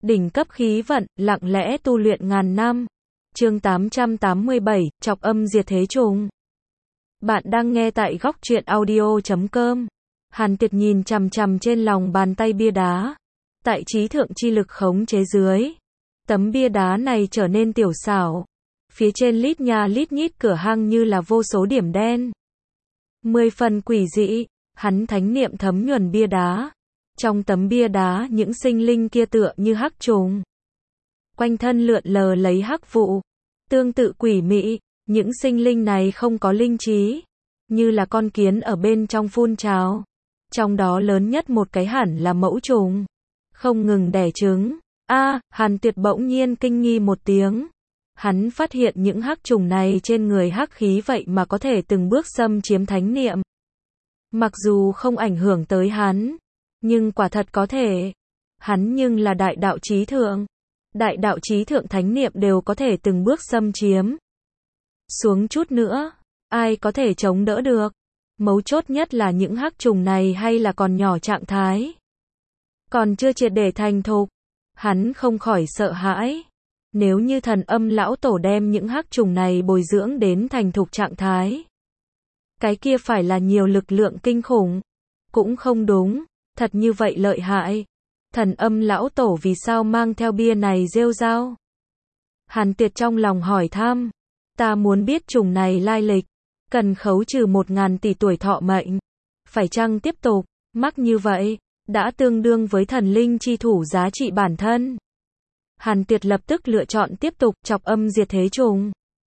đỉnh cấp khí vận, lặng lẽ tu luyện ngàn năm. Chương 887, Trọc âm diệt thế trùng. Bạn đang nghe tại góc truyện audio.com. Hàn Tiệt nhìn chằm chằm trên lòng bàn tay bia đá. Tại trí thượng chi lực khống chế dưới, tấm bia đá này trở nên tiểu xảo. Phía trên lít nha lít nhít cửa hang như là vô số điểm đen. 10 phần quỷ dị, hắn thánh niệm thấm nhuần bia đá. Trong tấm bia đá những sinh linh kia tựa như hắc trùng. Quanh thân lượn lờ lấy hắc vụ. Tương tự quỷ mị, những sinh linh này không có linh trí. Như là con kiến ở bên trong phun trào. Trong đó lớn nhất một cái hẳn là mẫu trùng. Không ngừng đẻ trứng. Hàn Tiệt bỗng nhiên kinh nghi một tiếng. Hắn phát hiện những hắc trùng này trên người hắc khí vậy mà có thể từng bước xâm chiếm thánh niệm. Mặc dù không ảnh hưởng tới hắn, nhưng quả thật có thể. Hắn nhưng là đại đạo chí thượng. Đại đạo chí thượng thánh niệm đều có thể từng bước xâm chiếm. Xuống chút nữa, ai có thể chống đỡ được? Mấu chốt nhất là những hắc trùng này hay là còn nhỏ trạng thái. Còn chưa triệt để thành thục. Hắn không khỏi sợ hãi. Nếu như Thần Âm lão tổ đem những hắc trùng này bồi dưỡng đến thành thục trạng thái, cái kia phải là nhiều lực lượng kinh khủng. Cũng không đúng, thật như vậy lợi hại. Thần Âm lão tổ vì sao mang theo bia này rêu rao? Hàn Tiệt trong lòng hỏi thăm. Ta muốn biết trùng này lai lịch, cần khấu trừ 1000 tỷ tuổi thọ mệnh. Phải chăng tiếp tục, mắc như vậy, đã tương đương với thần linh chi thủ giá trị bản thân. Hàn Tiệt lập tức lựa chọn tiếp tục trọc âm diệt thế trùng.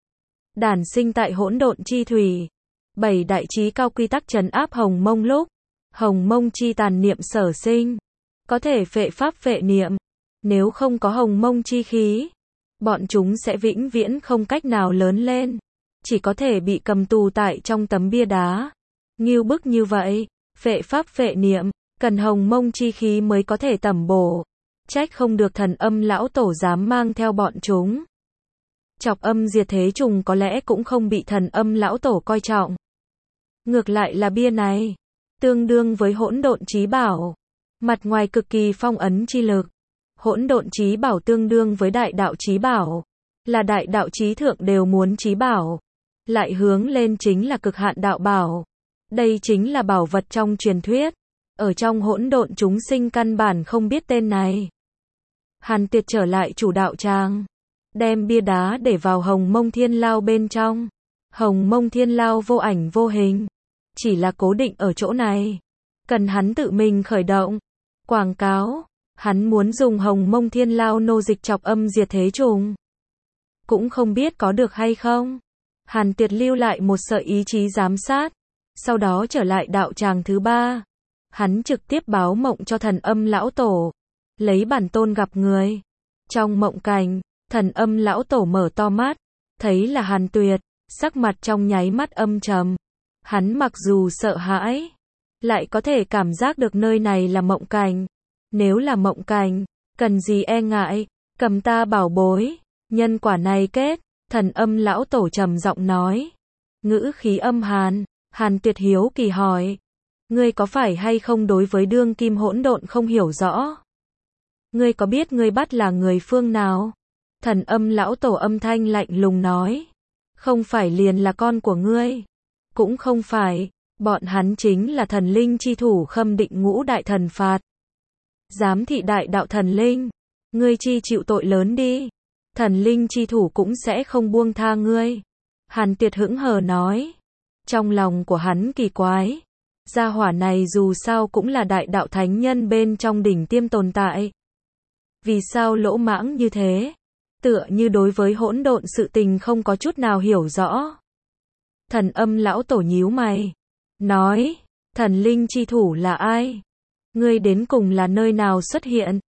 Đản sinh tại hỗn độn chi thủy. 7 đại chí cao quy tắc trấn áp hồng mông lúc. Hồng mông chi tàn niệm sở sinh. Có thể phệ pháp phệ niệm. Nếu không có hồng mông chi khí, bọn chúng sẽ vĩnh viễn không cách nào lớn lên. Chỉ có thể bị cầm tù tại trong tấm bia đá. Ngưu bức như vậy, phệ pháp phệ niệm, cần hồng mông chi khí mới có thể tẩm bổ. Trách không được Thần Âm lão tổ dám mang theo bọn chúng. Trọc âm diệt thế trùng có lẽ cũng không bị Thần Âm lão tổ coi trọng. Ngược lại là bia này, tương đương với hỗn độn chí bảo. Mặt ngoài cực kỳ phong ấn chi lực. Hỗn độn chí bảo tương đương với đại đạo chí bảo. Là đại đạo chí thượng đều muốn chí bảo. Lại hướng lên chính là cực hạn đạo bảo. Đây chính là bảo vật trong truyền thuyết. Ở trong hỗn độn chúng sinh căn bản không biết tên này. Hàn Tiệt trở lại chủ đạo tràng. Đem bia đá để vào hồng mông thiên lao bên trong. Hồng mông thiên lao vô ảnh vô hình. Chỉ là cố định ở chỗ này. Cần hắn tự mình khởi động. Quảng cáo. Hắn muốn dùng hồng mông thiên lao nô dịch trọc âm diệt thế trùng. Cũng không biết có được hay không. Hàn Tiệt lưu lại một sợi ý chí giám sát. Sau đó trở lại đạo tràng thứ 3. Hắn trực tiếp báo mộng cho Thần Âm lão tổ. Lấy bản tôn gặp người. Trong mộng cảnh, Thần Âm lão tổ mở to mắt. Thấy là Hàn Tuyệt. Sắc mặt trong nháy mắt âm trầm. Hắn mặc dù sợ hãi, lại có thể cảm giác được nơi này là mộng cảnh. Nếu là mộng cảnh, cần gì e ngại, cầm ta bảo bối. Nhân quả này kết, Thần Âm lão tổ trầm giọng nói. Ngữ khí âm hàn. Hàn Tuyệt hiếu kỳ hỏi. Ngươi có phải hay không đối với đương kim hỗn độn không hiểu rõ? Ngươi có biết ngươi bắt là người phương nào? Thần Âm lão tổ âm thanh lạnh lùng nói. Không phải liền là con của ngươi. Cũng không phải, bọn hắn chính là thần linh chi thủ khâm định ngũ đại thần phạt. Giám thị đại đạo thần linh. Ngươi chi chịu tội lớn đi. Thần linh chi thủ cũng sẽ không buông tha ngươi. Hàn Tiệt hững hờ nói. Trong lòng của hắn kỳ quái. Gia hỏa này dù sao cũng là đại đạo thánh nhân bên trong đỉnh tiêm tồn tại. Vì sao lỗ mãng như thế? Tựa như đối với hỗn độn sự tình không có chút nào hiểu rõ. Thần Âm lão tổ nhíu mày. Nói, thần linh chi thủ là ai? Ngươi đến cùng là nơi nào xuất hiện?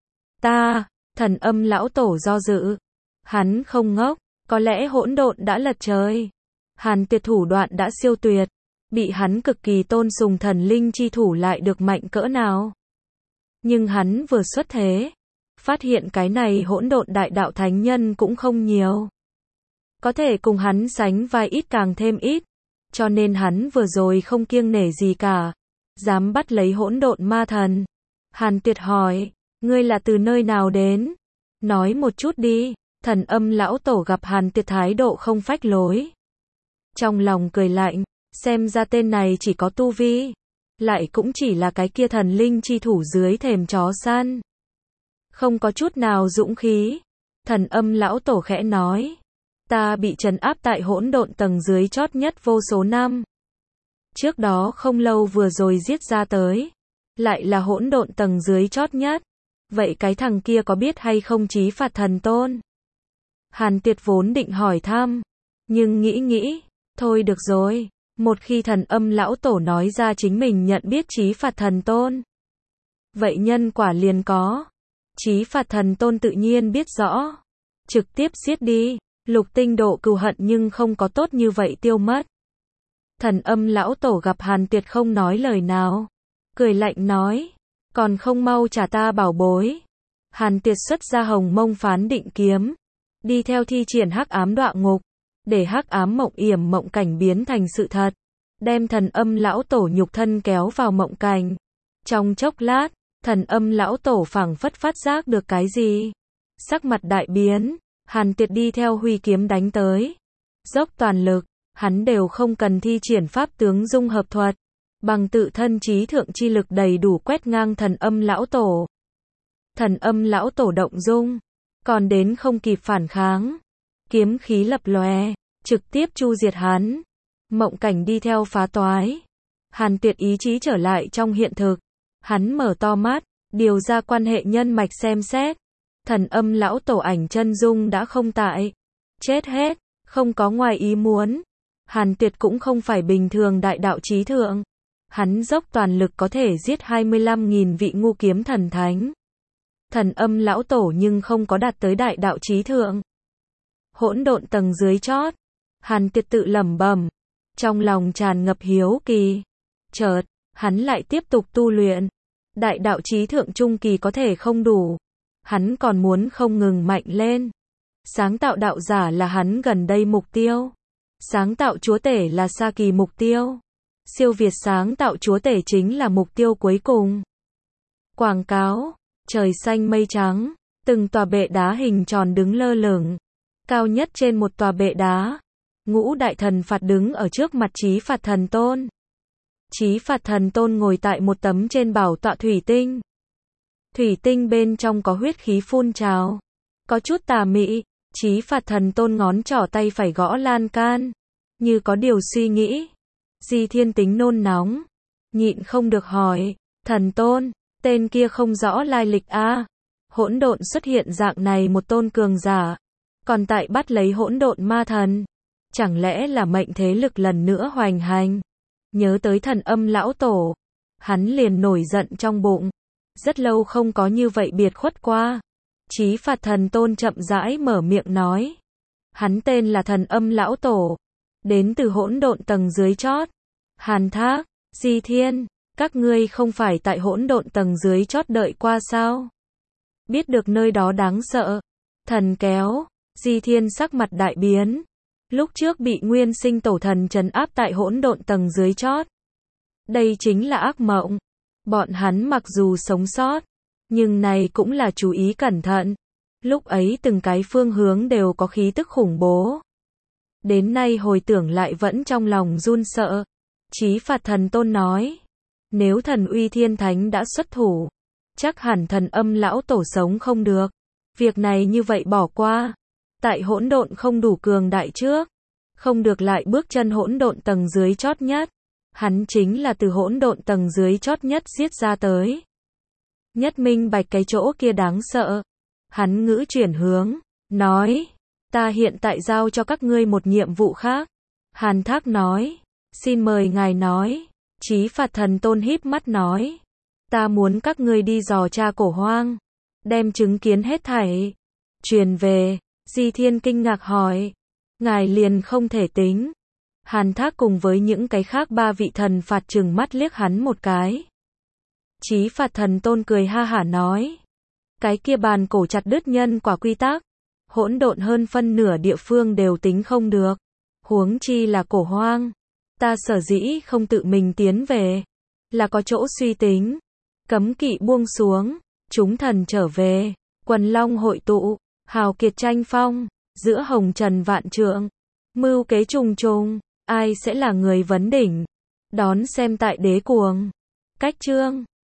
Thần Âm lão tổ do dự. Hắn không ngốc, có lẽ hỗn độn đã lật trời. Hàn Tiệt thủ đoạn đã siêu tuyệt. Bị hắn cực kỳ tôn sùng thần linh chi thủ lại được mạnh cỡ nào. Nhưng hắn vừa xuất thế, phát hiện cái này hỗn độn đại đạo thánh nhân cũng không nhiều. Có thể cùng hắn sánh vai ít càng thêm ít. Cho nên hắn vừa rồi không kiêng nể gì cả. Dám bắt lấy hỗn độn ma thần. Hàn Tiệt hỏi, ngươi là từ nơi nào đến? Nói một chút đi. Thần Âm lão tổ gặp Hàn Tiệt thái độ không phách lối. Trong lòng cười lạnh, xem ra tên này chỉ có tu vi. Lại cũng chỉ là cái kia thần linh chi thủ dưới thềm chó săn. Không có chút nào dũng khí. Thần Âm lão tổ khẽ nói. Ta bị trấn áp tại hỗn độn tầng dưới chót nhất vô số năm. Trước đó không lâu vừa rồi giết ra tới. Lại là hỗn độn tầng dưới chót nhất. Vậy cái thằng kia có biết hay không Chí Phạt Thần Tôn? Hàn Tiệt vốn định hỏi thăm. Nhưng nghĩ. Thôi được rồi. Một khi Thần Âm lão tổ nói ra chính mình nhận biết Chí Phạt Thần Tôn. Vậy nhân quả liền có. Chí Phạt Thần Tôn tự nhiên biết rõ. Trực tiếp giết đi. Lục tinh độ cừu hận nhưng không có tốt như vậy tiêu mất. Thần Âm lão tổ gặp Hàn Tiệt không nói lời nào. Cười lạnh nói. Còn không mau trả ta bảo bối. Hàn Tiệt xuất ra Hồng Mông Phán Định Kiếm. Đi theo thi triển Hắc Ám Đọa Ngục. Để Hắc Ám Mộng Yểm mộng cảnh biến thành sự thật. Đem Thần Âm lão tổ nhục thân kéo vào mộng cảnh. Trong chốc lát, Thần Âm lão tổ phảng phất phát giác được cái gì. Sắc mặt đại biến. Hàn Tiệt đi theo huy kiếm đánh tới. Dốc toàn lực. Hắn đều không cần thi triển pháp tướng dung hợp thuật. Bằng tự thân trí thượng chi lực đầy đủ quét ngang Thần Âm lão tổ. Thần Âm lão tổ động dung. Còn đến không kịp phản kháng. Kiếm khí lập lòe. Trực tiếp chu diệt hắn. Mộng cảnh đi theo phá toái. Hàn Tiệt ý chí trở lại trong hiện thực. Hắn mở to mắt. Điều ra quan hệ nhân mạch xem xét. Thần Âm lão tổ ảnh chân dung đã không tại. Chết hết. Không có ngoài ý muốn. Hàn Tiệt cũng không phải bình thường đại đạo chí thượng. Hắn dốc toàn lực có thể giết 25.000 vị ngu kiếm thần thánh. Thần Âm lão tổ nhưng không có đạt tới đại đạo chí thượng. Hỗn độn tầng dưới chót. Hàn Tiệt tự lẩm bẩm. Trong lòng tràn ngập hiếu kỳ. Chợt, hắn lại tiếp tục tu luyện. Đại đạo chí thượng trung kỳ có thể không đủ. Hắn còn muốn không ngừng mạnh lên. Sáng tạo đạo giả là hắn gần đây mục tiêu. Sáng tạo chúa tể là xa kỳ mục tiêu. Siêu việt sáng tạo chúa tể chính là mục tiêu cuối cùng. Quảng cáo. Trời xanh mây trắng. Từng tòa bệ đá hình tròn đứng lơ lửng. Cao nhất trên một tòa bệ đá. Ngũ đại thần phạt đứng ở trước mặt Chí Phạt Thần Tôn. Chí Phạt Thần Tôn ngồi tại một tấm trên bảo tọa thủy tinh. Thủy tinh bên trong có huyết khí phun trào. Có chút tà mị. Chí Phạt Thần Tôn ngón trỏ tay phải gõ lan can. Như có điều suy nghĩ. Di Thiên tính nôn nóng. Nhịn không được hỏi. Thần Tôn, tên kia không rõ lai lịch a. Hỗn độn xuất hiện dạng này một tôn cường giả. Còn tại bắt lấy hỗn độn ma thần. Chẳng lẽ là mệnh thế lực lần nữa hoành hành. Nhớ tới Thần Âm lão tổ. Hắn liền nổi giận trong bụng. Rất lâu không có như vậy biệt khuất qua. Chí Phạt Thần Tôn chậm rãi mở miệng nói. Hắn tên là Thần Âm lão tổ. Đến từ hỗn độn tầng dưới chót. Hàn Thác, Di Thiên, các ngươi không phải tại hỗn độn tầng dưới chót đợi qua sao? Biết được nơi đó đáng sợ. Thần kéo, Di Thiên sắc mặt đại biến. Lúc trước bị Nguyên Sinh Tổ Thần trấn áp tại hỗn độn tầng dưới chót. Đây chính là ác mộng. Bọn hắn mặc dù sống sót, nhưng này cũng là chú ý cẩn thận. Lúc ấy từng cái phương hướng đều có khí tức khủng bố. Đến nay hồi tưởng lại vẫn trong lòng run sợ. Chí Phạt Thần Tôn nói. Nếu thần uy thiên thánh đã xuất thủ. Chắc hẳn Thần Âm lão tổ sống không được. Việc này như vậy bỏ qua. Tại hỗn độn không đủ cường đại trước. Không được lại bước chân hỗn độn tầng dưới chót nhất. Hắn chính là từ hỗn độn tầng dưới chót nhất giết ra tới. Nhất minh bạch cái chỗ kia đáng sợ. Hắn ngữ chuyển hướng. Nói. Ta hiện tại giao cho các ngươi một nhiệm vụ khác. Hàn Thác nói. Xin mời ngài nói. Chí Phạt Thần Tôn híp mắt nói. Ta muốn các ngươi đi dò tra cổ hoang. Đem chứng kiến hết thảy. Truyền về. Di Thiên kinh ngạc hỏi. Ngài liền không thể tính. Hàn Thác cùng với những cái khác ba vị thần phạt trừng mắt liếc hắn một cái. Chí Phạt Thần Tôn cười ha hả nói. Cái kia bàn cổ chặt đứt nhân quả quy tắc. Hỗn độn hơn phân nửa địa phương đều tính không được. Huống chi là cổ hoang. Ta sở dĩ không tự mình tiến về. Là có chỗ suy tính. Cấm kỵ buông xuống. Chúng thần trở về. Quần long hội tụ, hào kiệt tranh phong, giữa hồng trần vạn trượng, mưu kế trùng trùng, ai sẽ là người vấn đỉnh? Đón xem tại Đế Cuồng. Cách chương